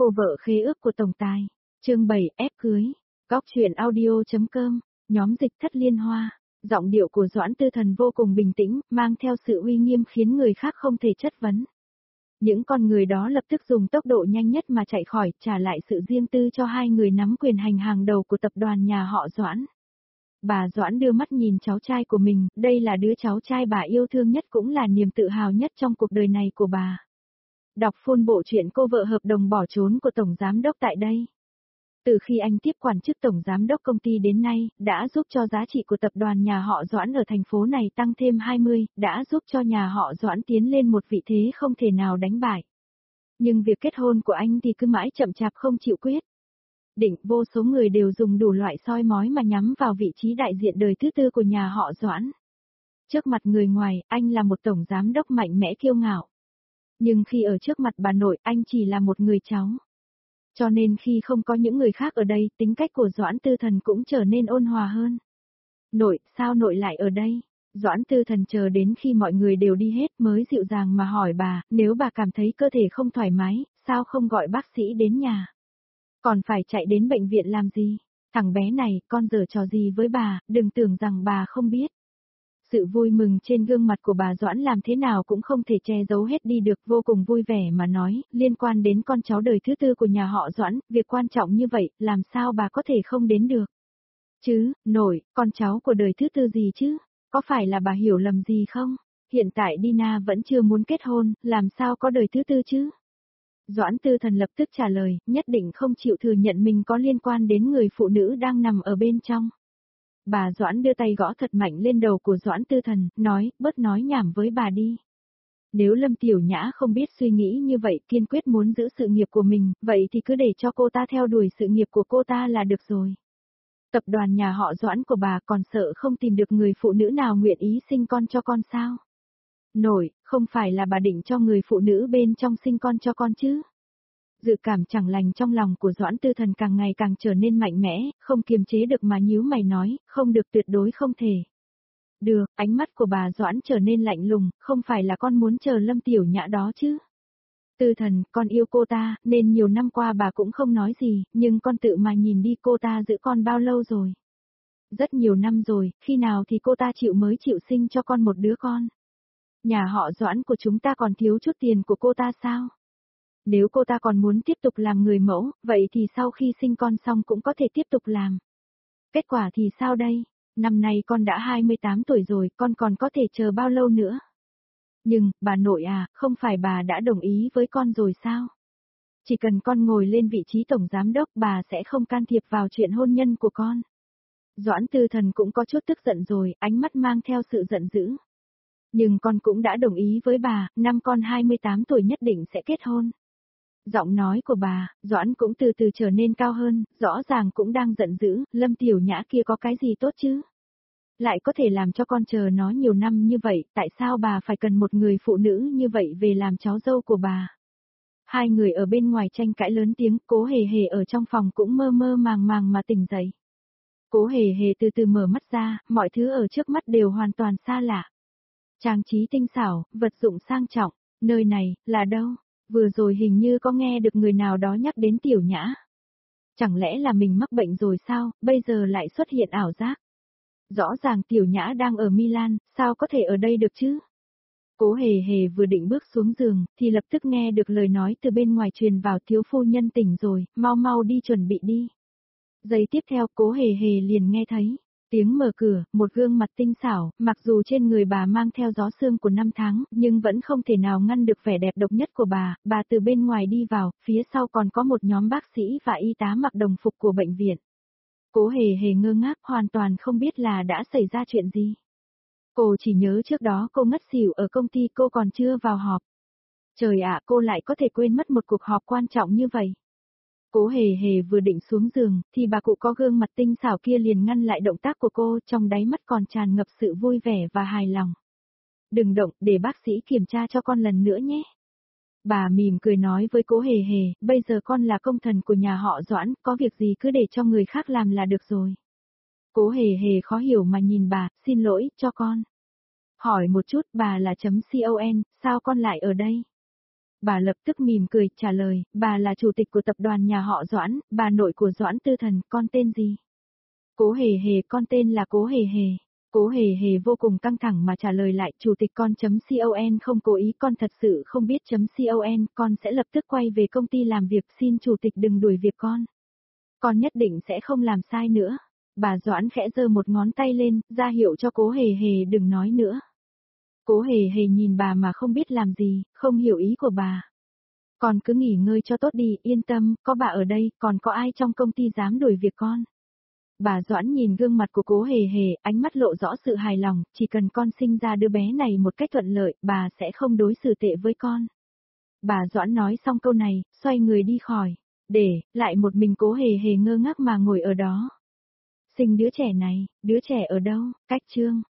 Cô vợ khế ước của tổng tài. Chương 7 ép cưới. Góc truyện audio.com. Nhóm dịch thất liên hoa. Giọng điệu của Doãn Tư Thần vô cùng bình tĩnh, mang theo sự uy nghiêm khiến người khác không thể chất vấn. Những con người đó lập tức dùng tốc độ nhanh nhất mà chạy khỏi, trả lại sự riêng tư cho hai người nắm quyền hành hàng đầu của tập đoàn nhà họ Doãn. Bà Doãn đưa mắt nhìn cháu trai của mình, đây là đứa cháu trai bà yêu thương nhất cũng là niềm tự hào nhất trong cuộc đời này của bà. Đọc full bộ truyện Cô vợ hợp đồng bỏ trốn của Tổng Giám đốc tại đây. Từ khi anh tiếp quản chức Tổng Giám đốc công ty đến nay, đã giúp cho giá trị của tập đoàn nhà họ Doãn ở thành phố này tăng thêm 20, đã giúp cho nhà họ Doãn tiến lên một vị thế không thể nào đánh bại. Nhưng việc kết hôn của anh thì cứ mãi chậm chạp không chịu quyết. Định vô số người đều dùng đủ loại soi mói mà nhắm vào vị trí đại diện đời thứ tư của nhà họ Doãn. Trước mặt người ngoài, anh là một tổng giám đốc mạnh mẽ kiêu ngạo. Nhưng khi ở trước mặt bà nội, anh chỉ là một người cháu. Cho nên khi không có những người khác ở đây, tính cách của Doãn Tư Thần cũng trở nên ôn hòa hơn. Nội, sao nội lại ở đây? Doãn Tư Thần chờ đến khi mọi người đều đi hết mới dịu dàng mà hỏi bà, nếu bà cảm thấy cơ thể không thoải mái, sao không gọi bác sĩ đến nhà? Còn phải chạy đến bệnh viện làm gì? Thằng bé này, con giở trò gì với bà, đừng tưởng rằng bà không biết. Sự vui mừng trên gương mặt của bà Doãn làm thế nào cũng không thể che giấu hết đi được, vô cùng vui vẻ mà nói, liên quan đến con cháu đời thứ tư của nhà họ Doãn, việc quan trọng như vậy, làm sao bà có thể không đến được? Chứ, nội, con cháu của đời thứ tư gì chứ? Có phải là bà hiểu lầm gì không? Hiện tại Dina vẫn chưa muốn kết hôn, làm sao có đời thứ tư chứ? Doãn Tư Thần lập tức trả lời, nhất định không chịu thừa nhận mình có liên quan đến người phụ nữ đang nằm ở bên trong. Bà Doãn đưa tay gõ thật mạnh lên đầu của Doãn Tư Thần, nói, bớt nói nhảm với bà đi. Nếu Lâm Tiểu Nhã không biết suy nghĩ như vậy, kiên quyết muốn giữ sự nghiệp của mình, vậy thì cứ để cho cô ta theo đuổi sự nghiệp của cô ta là được rồi. Tập đoàn nhà họ Doãn của bà còn sợ không tìm được người phụ nữ nào nguyện ý sinh con cho con sao? Nội, không phải là bà định cho người phụ nữ bên trong sinh con cho con chứ? Dự cảm chẳng lành trong lòng của Doãn Tư Thần càng ngày càng trở nên mạnh mẽ, không kiềm chế được mà nhíu mày nói, không được, tuyệt đối không thể. Được, ánh mắt của bà Doãn trở nên lạnh lùng, không phải là con muốn chờ Lâm Tiểu Nhã đó chứ? Tư Thần, con yêu cô ta, nên nhiều năm qua bà cũng không nói gì, nhưng con tự mà nhìn đi, cô ta giữ con bao lâu rồi? Rất nhiều năm rồi, khi nào thì cô ta mới chịu sinh cho con một đứa con? Nhà họ Doãn của chúng ta còn thiếu chút tiền của cô ta sao? Nếu cô ta còn muốn tiếp tục làm người mẫu, vậy thì sau khi sinh con xong cũng có thể tiếp tục làm. Kết quả thì sao đây? Năm nay con đã 28 tuổi rồi, con còn có thể chờ bao lâu nữa? Nhưng, bà nội à, không phải bà đã đồng ý với con rồi sao? Chỉ cần con ngồi lên vị trí tổng giám đốc, bà sẽ không can thiệp vào chuyện hôn nhân của con. Doãn Tư Thần cũng có chút tức giận rồi, ánh mắt mang theo sự giận dữ. Nhưng con cũng đã đồng ý với bà, năm con 28 tuổi nhất định sẽ kết hôn. Giọng nói của bà, Doãn cũng từ từ trở nên cao hơn, rõ ràng cũng đang giận dữ, Lâm Tiểu Nhã kia có cái gì tốt chứ? Lại có thể làm cho con chờ nó nhiều năm như vậy, tại sao bà phải cần một người phụ nữ như vậy về làm cháu dâu của bà? Hai người ở bên ngoài tranh cãi lớn tiếng, Cố Hề Hề ở trong phòng cũng mơ mơ màng màng mà tỉnh dậy. Cố Hề Hề từ từ mở mắt ra, mọi thứ ở trước mắt đều hoàn toàn xa lạ. Trang trí tinh xảo, vật dụng sang trọng, nơi này, là đâu? Vừa rồi hình như có nghe được người nào đó nhắc đến Tiểu Nhã. Chẳng lẽ là mình mắc bệnh rồi sao, bây giờ lại xuất hiện ảo giác? Rõ ràng Tiểu Nhã đang ở Milan, sao có thể ở đây được chứ? Cố Hề Hề vừa định bước xuống giường, thì lập tức nghe được lời nói từ bên ngoài truyền vào, thiếu phu nhân tỉnh rồi, mau mau đi chuẩn bị đi. Giây tiếp theo Cố Hề Hề liền nghe thấy tiếng mở cửa, một gương mặt tinh xảo, mặc dù trên người bà mang theo gió sương của năm tháng, nhưng vẫn không thể nào ngăn được vẻ đẹp độc nhất của bà từ bên ngoài đi vào, phía sau còn có một nhóm bác sĩ và y tá mặc đồng phục của bệnh viện. Cố Hề Hề ngơ ngác, hoàn toàn không biết là đã xảy ra chuyện gì. Cô chỉ nhớ trước đó cô ngất xỉu ở công ty, cô còn chưa vào họp. Trời ạ, cô lại có thể quên mất một cuộc họp quan trọng như vậy. Cố Hề Hề vừa định xuống giường, thì bà cụ có gương mặt tinh xảo kia liền ngăn lại động tác của cô, trong đáy mắt còn tràn ngập sự vui vẻ và hài lòng. Đừng động, để bác sĩ kiểm tra cho con lần nữa nhé. Bà mỉm cười nói với Cố Hề Hề, bây giờ con là công thần của nhà họ Doãn, có việc gì cứ để cho người khác làm là được rồi. Cố Hề Hề khó hiểu mà nhìn bà, xin lỗi, cho con hỏi một chút, bà là .con, sao con lại ở đây? Bà lập tức mỉm cười, trả lời, bà là chủ tịch của tập đoàn nhà họ Doãn, bà nội của Doãn Tư Thần, con tên gì? Cố Hề Hề, con tên là Cố Hề Hề. Cố Hề Hề vô cùng căng thẳng mà trả lời lại, chủ tịch con không cố ý, con thật sự không biết con sẽ lập tức quay về công ty làm việc, xin chủ tịch đừng đuổi việc con. Con nhất định sẽ không làm sai nữa. Bà Doãn khẽ giơ một ngón tay lên, ra hiệu cho Cố Hề Hề đừng nói nữa. Cố Hề Hề nhìn bà mà không biết làm gì, không hiểu ý của bà. Con cứ nghỉ ngơi cho tốt đi, yên tâm, có bà ở đây, còn có ai trong công ty dám đuổi việc con. Bà Doãn nhìn gương mặt của Cố Hề Hề, ánh mắt lộ rõ sự hài lòng, chỉ cần con sinh ra đứa bé này một cách thuận lợi, bà sẽ không đối xử tệ với con. Bà Doãn nói xong câu này, xoay người đi khỏi, để lại một mình Cố Hề Hề ngơ ngác mà ngồi ở đó. Sinh đứa trẻ này, đứa trẻ ở đâu, cách Trương.